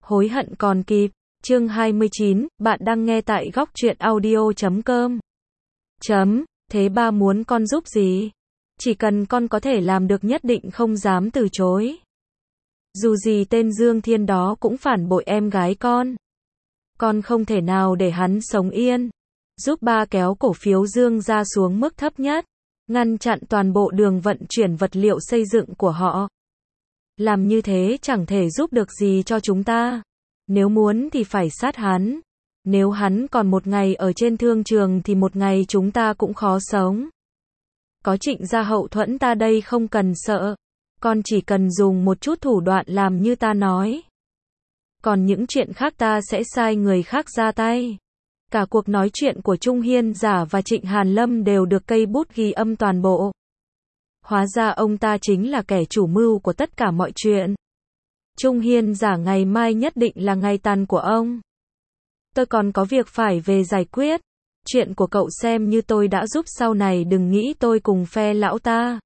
Hối hận còn kịp. Chương 29, bạn đang nghe tại góc truyện audio.com. Thế ba muốn con giúp gì? Chỉ cần con có thể làm được nhất định không dám từ chối. Dù gì tên Dương Thiên đó cũng phản bội em gái con. Con không thể nào để hắn sống yên. Giúp ba kéo cổ phiếu Dương ra xuống mức thấp nhất. Ngăn chặn toàn bộ đường vận chuyển vật liệu xây dựng của họ. Làm như thế chẳng thể giúp được gì cho chúng ta. Nếu muốn thì phải sát hắn. Nếu hắn còn một ngày ở trên thương trường thì một ngày chúng ta cũng khó sống. Có Trịnh gia hậu thuẫn ta đây không cần sợ. Con chỉ cần dùng một chút thủ đoạn làm như ta nói. Còn những chuyện khác ta sẽ sai người khác ra tay. Cả cuộc nói chuyện của Trung Hiên Giả và Trịnh Hàn Lâm đều được cây bút ghi âm toàn bộ. Hóa ra ông ta chính là kẻ chủ mưu của tất cả mọi chuyện. Trung Hiên Giả ngày mai nhất định là ngày tàn của ông. Tôi còn có việc phải về giải quyết. Chuyện của cậu xem như tôi đã giúp, sau này đừng nghĩ tôi cùng phe lão ta.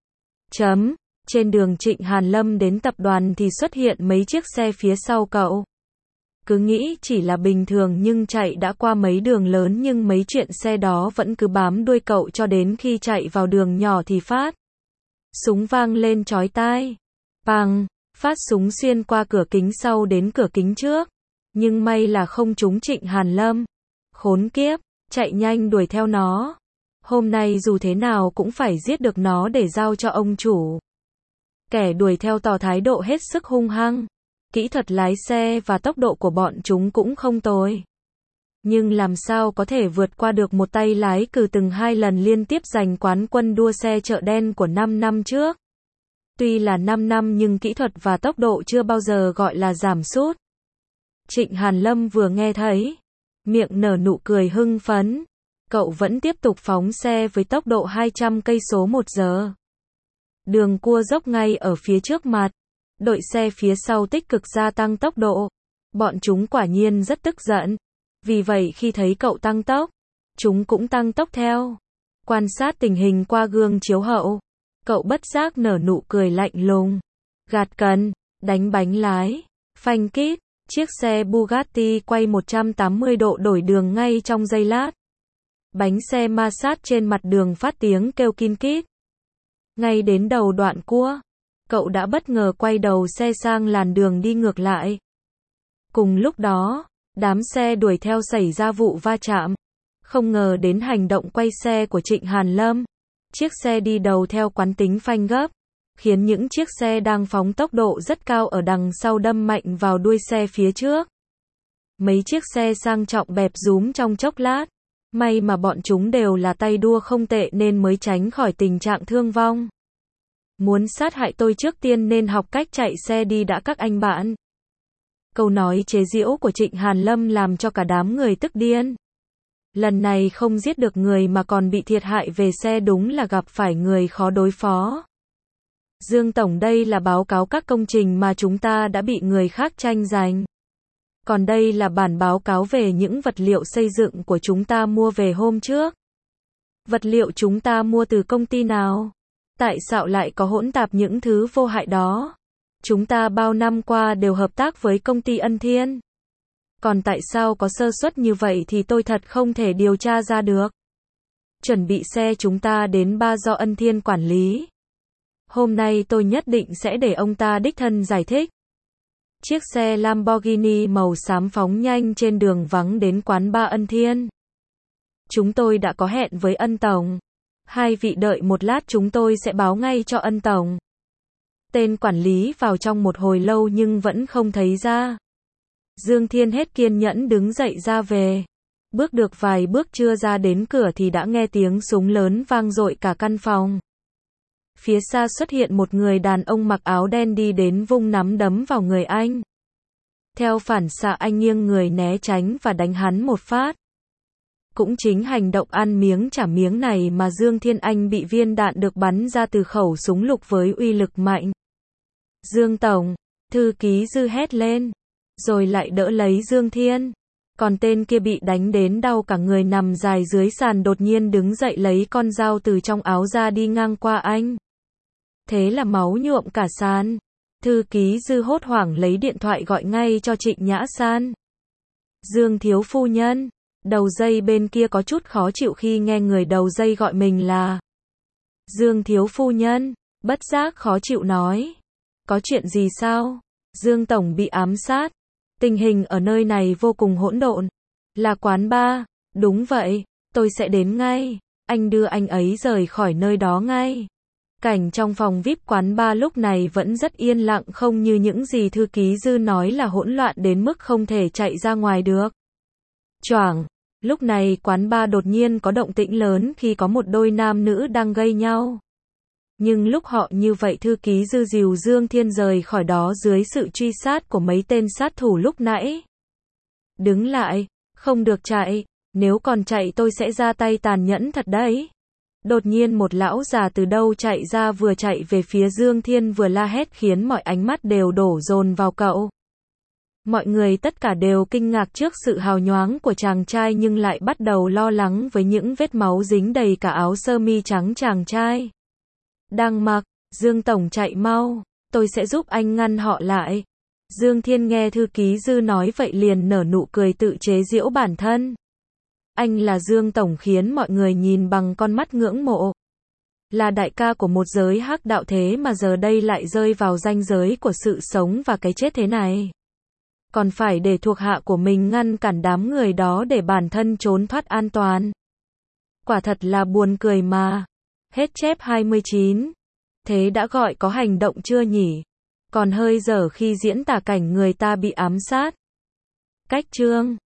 Trên đường Trịnh Hàn Lâm đến tập đoàn thì xuất hiện mấy chiếc xe phía sau cậu. Cứ nghĩ chỉ là bình thường nhưng chạy đã qua mấy đường lớn nhưng mấy chuyện xe đó vẫn cứ bám đuôi cậu cho đến khi chạy vào đường nhỏ thì phát. Súng vang lên chói tai. Pằng, phát súng xuyên qua cửa kính sau đến cửa kính trước. Nhưng may là không trúng Trịnh Hàn Lâm. Khốn kiếp, chạy nhanh đuổi theo nó. Hôm nay dù thế nào cũng phải giết được nó để giao cho ông chủ. Kẻ đuổi theo tỏ thái độ hết sức hung hăng. Kỹ thuật lái xe và tốc độ của bọn chúng cũng không tồi. Nhưng làm sao có thể vượt qua được một tay lái cừ từng 2 lần liên tiếp giành quán quân đua xe chợ đen của 5 năm trước. Tuy là 5 năm nhưng kỹ thuật và tốc độ chưa bao giờ gọi là giảm sút. Trịnh Hàn Lâm vừa nghe thấy, miệng nở nụ cười hưng phấn. Cậu vẫn tiếp tục phóng xe với tốc độ 200 cây số một giờ. Đường cua dốc ngay ở phía trước mặt. Đội xe phía sau tích cực gia tăng tốc độ. Bọn chúng quả nhiên rất tức giận. Vì vậy khi thấy cậu tăng tốc, chúng cũng tăng tốc theo. Quan sát tình hình qua gương chiếu hậu, cậu bất giác nở nụ cười lạnh lùng. Gạt cần, đánh bánh lái, phanh kít, chiếc xe Bugatti quay 180 độ đổi đường ngay trong giây lát. Bánh xe ma sát trên mặt đường phát tiếng kêu kin kít. Ngay đến đầu đoạn cua, cậu đã bất ngờ quay đầu xe sang làn đường đi ngược lại. Cùng lúc đó, đám xe đuổi theo xảy ra vụ va chạm. Không ngờ đến hành động quay xe của Trịnh Hàn Lâm. Chiếc xe đi đầu theo quán tính phanh gấp, khiến những chiếc xe đang phóng tốc độ rất cao ở đằng sau đâm mạnh vào đuôi xe phía trước. Mấy chiếc xe sang trọng bẹp rúm trong chốc lát. May mà bọn chúng đều là tay đua không tệ nên mới tránh khỏi tình trạng thương vong. Muốn sát hại tôi trước tiên nên học cách chạy xe đi đã các anh bạn. Câu nói chế giễu của Trịnh Hàn Lâm làm cho cả đám người tức điên. Lần này không giết được người mà còn bị thiệt hại về xe, đúng là gặp phải người khó đối phó. Dương Tổng, đây là báo cáo các công trình mà chúng ta đã bị người khác tranh giành. Còn đây là bản báo cáo về những vật liệu xây dựng của chúng ta mua về hôm trước. Vật liệu chúng ta mua từ công ty nào? Tại sao lại có hỗn tạp những thứ vô hại đó? Chúng ta bao năm qua đều hợp tác với công ty Ân Thiên. Còn tại sao có sơ suất như vậy thì tôi thật không thể điều tra ra được. Chuẩn bị xe chúng ta đến ba do Ân Thiên quản lý. Hôm nay tôi nhất định sẽ để ông ta đích thân giải thích. Chiếc xe Lamborghini màu xám phóng nhanh trên đường vắng đến quán bar Ân Thiên. Chúng tôi đã có hẹn với Ân Tổng. Hai vị đợi một lát, chúng tôi sẽ báo ngay cho Ân Tổng. Tên quản lý vào trong một hồi lâu nhưng vẫn không thấy ra. Dương Thiên hết kiên nhẫn đứng dậy ra về. Bước được vài bước chưa ra đến cửa thì đã nghe tiếng súng lớn vang dội cả căn phòng. Phía xa xuất hiện một người đàn ông mặc áo đen đi đến vung nắm đấm vào người anh. Theo phản xạ anh nghiêng người né tránh và đánh hắn một phát. Cũng chính hành động ăn miếng trả miếng này mà Dương Thiên Anh bị viên đạn được bắn ra từ khẩu súng lục với uy lực mạnh. Dương Tổng, thư ký Dư hét lên, rồi lại đỡ lấy Dương Thiên. Còn tên kia bị đánh đến đau cả người nằm dài dưới sàn đột nhiên đứng dậy lấy con dao từ trong áo ra đi ngang qua anh. Thế là máu nhuộm cả sàn. Thư ký Dư hốt hoảng lấy điện thoại gọi ngay cho Trịnh Nhã San. Dương thiếu phu nhân. Đầu dây bên kia có chút khó chịu khi nghe người đầu dây gọi mình là Dương thiếu phu nhân, bất giác khó chịu nói. Có chuyện gì sao? Dương tổng bị ám sát. Tình hình ở nơi này vô cùng hỗn độn. Là quán bar. Đúng vậy, tôi sẽ đến ngay. Anh đưa anh ấy rời khỏi nơi đó ngay. Cảnh trong phòng VIP quán bar lúc này vẫn rất yên lặng, không như những gì thư ký Dư nói là hỗn loạn đến mức không thể chạy ra ngoài được. Choảng. Lúc này quán bar đột nhiên có động tĩnh lớn khi có một đôi nam nữ đang gây nhau. Nhưng lúc họ như vậy thư ký Dư dìu Dương Thiên rời khỏi đó dưới sự truy sát của mấy tên sát thủ lúc nãy. Đứng lại, không được chạy, nếu còn chạy tôi sẽ ra tay tàn nhẫn thật đấy. Đột nhiên một lão già từ đâu chạy ra, vừa chạy về phía Dương Thiên vừa la hét khiến mọi ánh mắt đều đổ dồn vào cậu. Mọi người tất cả đều kinh ngạc trước sự hào nhoáng của chàng trai nhưng lại bắt đầu lo lắng với những vết máu dính đầy cả áo sơ mi trắng chàng trai đang mặc. Dương tổng chạy mau, tôi sẽ giúp anh ngăn họ lại. Dương Thiên nghe thư ký Dư nói vậy liền nở nụ cười tự chế giễu bản thân. Anh là Dương tổng khiến mọi người nhìn bằng con mắt ngưỡng mộ. Là đại ca của một giới hắc đạo thế mà giờ đây lại rơi vào ranh giới của sự sống và cái chết thế này. Còn phải để thuộc hạ của mình ngăn cản đám người đó để bản thân trốn thoát an toàn. Quả thật là buồn cười mà. Hết chép 29. Thế đã gọi có hành động chưa nhỉ? Còn hơi dở khi diễn tả cảnh người ta bị ám sát. Cách chương